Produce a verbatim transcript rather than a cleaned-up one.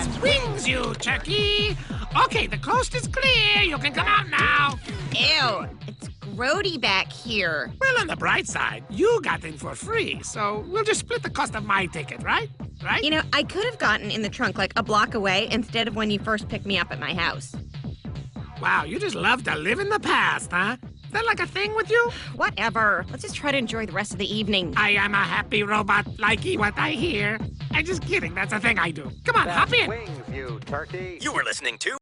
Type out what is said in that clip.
coast wings, you turkey. Okay, the coast is clear. You can come out now. Ew, it's grody back here. Well, on the bright side, you got in for free, so we'll just split the cost of my ticket, right? Right? You know, I could have gotten in the trunk like a block away instead of when you first picked me up at my house. Wow, you just love to live in the past, huh? Is that like a thing with you? Whatever. Let's just try to enjoy the rest of the evening. I am a happy robot, likey what I hear. I'm just kidding, that's a thing I do. Come on, hop in. Wings, you turkey. You were listening to